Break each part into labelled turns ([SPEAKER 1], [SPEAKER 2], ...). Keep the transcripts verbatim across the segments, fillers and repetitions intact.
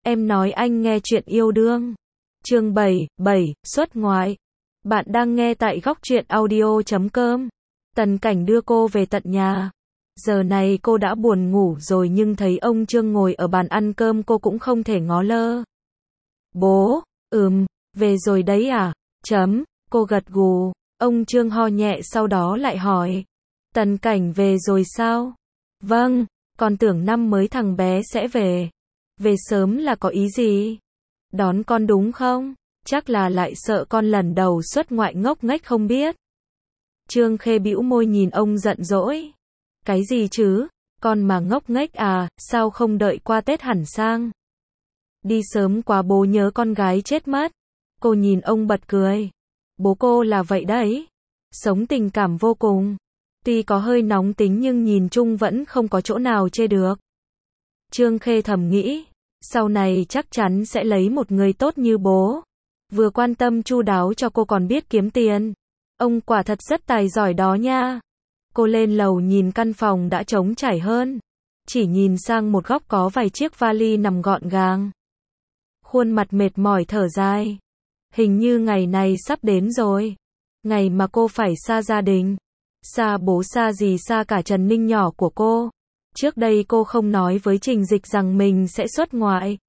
[SPEAKER 1] Em nói anh nghe chuyện yêu đương. Chương bảy, bảy, xuất ngoại. Bạn đang nghe tại góc truyện audio chấm com. Tần Cảnh đưa cô về tận nhà. Giờ này cô đã buồn ngủ rồi nhưng thấy ông Trương ngồi ở bàn ăn cơm cô cũng không thể ngó lơ. Bố, ừm, về rồi đấy à? Chấm, cô gật gù. Ông Trương ho nhẹ sau đó lại hỏi. Tần Cảnh về rồi sao? Vâng, còn tưởng năm mới thằng bé sẽ về. Về sớm là có ý gì? Đón con đúng không? Chắc là lại sợ con lần đầu xuất ngoại ngốc nghếch không biết. Trương Khê bĩu môi nhìn ông giận dỗi. Cái gì chứ? Con mà ngốc nghếch à, sao không đợi qua Tết hẳn sang? Đi sớm quá bố nhớ con gái chết mất. Cô nhìn ông bật cười. Bố cô là vậy đấy. Sống tình cảm vô cùng. Tuy có hơi nóng tính nhưng nhìn chung vẫn không có chỗ nào chê được. Trương Khê thầm nghĩ. Sau này chắc chắn sẽ lấy một người tốt như bố. Vừa quan tâm chu đáo cho cô còn biết kiếm tiền. Ông quả thật rất tài giỏi đó nha. Cô lên lầu nhìn căn phòng đã trống trải hơn. Chỉ nhìn sang một góc có vài chiếc vali nằm gọn gàng. Khuôn mặt mệt mỏi thở dài. Hình như ngày này sắp đến rồi. Ngày mà cô phải xa gia đình. Xa bố xa gì xa cả Trần Ninh nhỏ của cô. Trước đây cô không nói với Trình Dịch rằng mình sẽ xuất ngoại.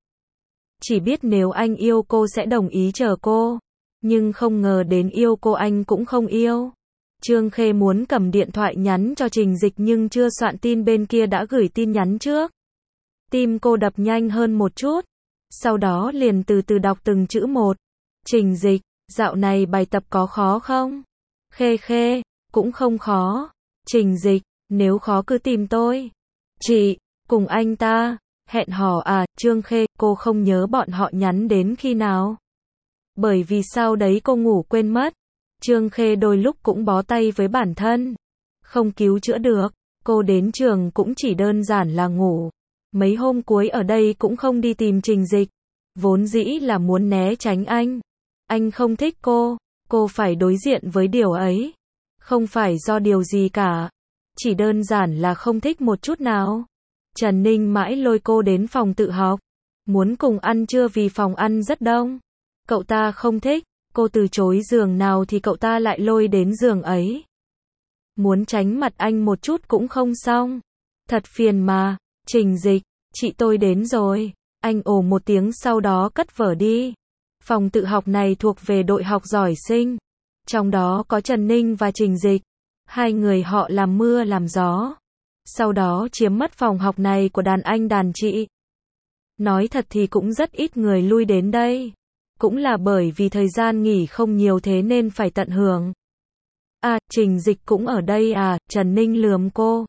[SPEAKER 1] Chỉ biết nếu anh yêu cô sẽ đồng ý chờ cô. Nhưng không ngờ đến yêu cô anh cũng không yêu. Trương Khê muốn cầm điện thoại nhắn cho Trình Dịch nhưng chưa soạn tin bên kia đã gửi tin nhắn trước. Tim cô đập nhanh hơn một chút. Sau đó liền từ từ đọc từng chữ một. Trình Dịch, dạo này bài tập có khó không? Khê Khê, cũng không khó. Trình Dịch, nếu khó cứ tìm tôi. Chị, cùng anh ta, hẹn hò à? Trương Khê, cô không nhớ bọn họ nhắn đến khi nào. Bởi vì sau đấy cô ngủ quên mất. Trương Khê đôi lúc cũng bó tay với bản thân. Không cứu chữa được, cô đến trường cũng chỉ đơn giản là ngủ. Mấy hôm cuối ở đây cũng không đi tìm Trình Dịch. Vốn dĩ là muốn né tránh anh. Anh không thích cô, cô phải đối diện với điều ấy. Không phải do điều gì cả. Chỉ đơn giản là không thích một chút nào. Trần Ninh mãi lôi cô đến phòng tự học. Muốn cùng ăn trưa vì phòng ăn rất đông. Cậu ta không thích, cô từ chối giường nào thì cậu ta lại lôi đến giường ấy. Muốn tránh mặt anh một chút cũng không xong. Thật phiền mà. Trình Dịch, chị tôi đến rồi. Anh ồ một tiếng sau đó cất vở đi. Phòng tự học này thuộc về đội học giỏi sinh. Trong đó có Trần Ninh và Trình Dịch. Hai người họ làm mưa làm gió. Sau đó chiếm mất phòng học này của đàn anh đàn chị. Nói thật thì cũng rất ít người lui đến đây. Cũng là bởi vì thời gian nghỉ không nhiều thế nên phải tận hưởng. À, Trình Dịch cũng ở đây à? Trần Ninh lườm cô.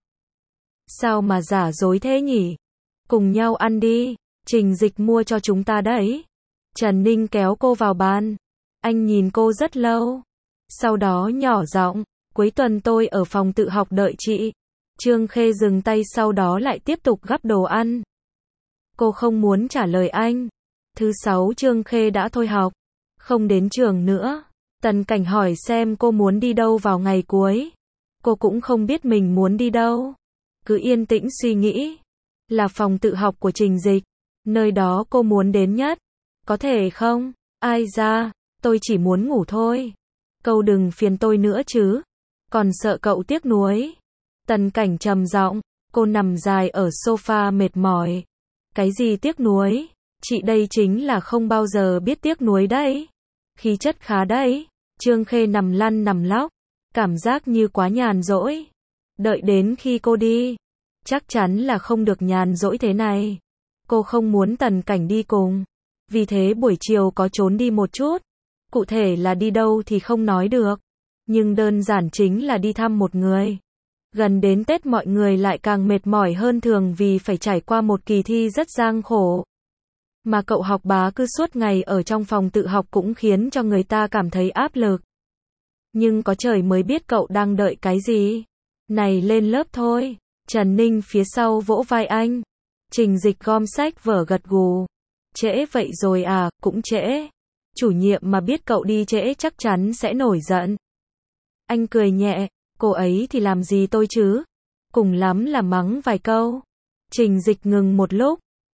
[SPEAKER 1] Sao mà giả dối thế nhỉ? Cùng nhau ăn đi. Trình Dịch mua cho chúng ta đấy. Trần Ninh kéo cô vào bàn. Anh nhìn cô rất lâu. Sau đó nhỏ giọng, cuối tuần tôi ở phòng tự học đợi chị. Trương Khê dừng tay sau đó lại tiếp tục gắp đồ ăn. Cô không muốn trả lời anh. Thứ sáu Trương Khê đã thôi học. Không đến trường nữa. Tần Cảnh hỏi xem cô muốn đi đâu vào ngày cuối. Cô cũng không biết mình muốn đi đâu. Cứ yên tĩnh suy nghĩ. Là phòng tự học của Trình Dịch. Nơi đó cô muốn đến nhất. Có thể không? Ai ra, tôi chỉ muốn ngủ thôi. Cậu đừng phiền tôi nữa chứ. Còn sợ cậu tiếc nuối. Tần Cảnh trầm giọng, cô nằm dài ở sofa mệt mỏi. Cái gì tiếc nuối? Chị đây chính là không bao giờ biết tiếc nuối đấy. Khí chất khá đấy. Trương Khê nằm lăn nằm lóc. Cảm giác như quá nhàn rỗi. Đợi đến khi cô đi. Chắc chắn là không được nhàn rỗi thế này. Cô không muốn Tần Cảnh đi cùng. Vì thế buổi chiều có trốn đi một chút. Cụ thể là đi đâu thì không nói được. Nhưng đơn giản chính là đi thăm một người. Gần đến Tết mọi người lại càng mệt mỏi hơn thường vì phải trải qua một kỳ thi rất gian khổ. Mà cậu học bá cứ suốt ngày ở trong phòng tự học cũng khiến cho người ta cảm thấy áp lực. Nhưng có trời mới biết cậu đang đợi cái gì. Này lên lớp thôi. Trần Ninh phía sau vỗ vai anh. Trình Dịch gom sách vở gật gù. Trễ vậy rồi à? Cũng trễ. Chủ nhiệm mà biết cậu đi trễ chắc chắn sẽ nổi giận. Anh cười nhẹ. Cô ấy thì làm gì tôi chứ? Cùng lắm là mắng vài câu. Trình Dịch ngừng một lúc.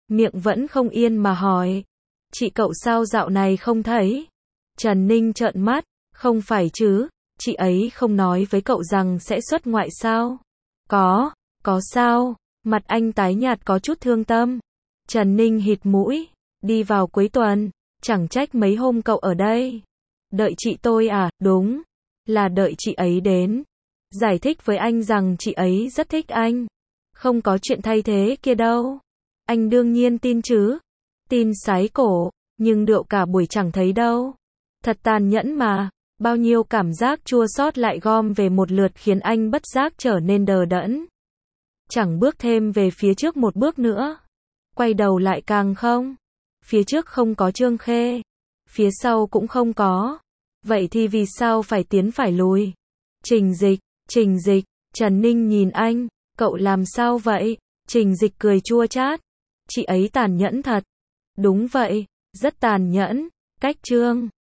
[SPEAKER 1] miệng vẫn không yên mà hỏi. Chị cậu sao dạo này không thấy? Trần Ninh trợn mắt, không phải chứ, chị ấy không nói với cậu rằng sẽ xuất ngoại sao? Có, có sao? Mặt anh tái nhạt có chút thương tâm. Trần Ninh hít mũi, đi vào cuối tuần, chẳng trách mấy hôm cậu ở đây. Đợi chị tôi à, đúng, là đợi chị ấy đến. Giải thích với anh rằng chị ấy rất thích anh. Không có chuyện thay thế kia đâu. Anh đương nhiên tin chứ. Tin sái cổ, nhưng đượu cả buổi chẳng thấy đâu. Thật tàn nhẫn mà. Bao nhiêu cảm giác chua xót lại gom về một lượt khiến anh bất giác trở nên đờ đẫn. Chẳng bước thêm về phía trước một bước nữa. Quay đầu lại càng không. Phía trước không có Trương Khê. Phía sau cũng không có. Vậy thì vì sao phải tiến phải lùi? Trình Dịch, Trình Dịch, Trần Ninh nhìn anh, cậu làm sao vậy? Trình Dịch cười chua chát. Chị ấy tàn nhẫn thật. Đúng vậy, rất tàn nhẫn. Cách Trương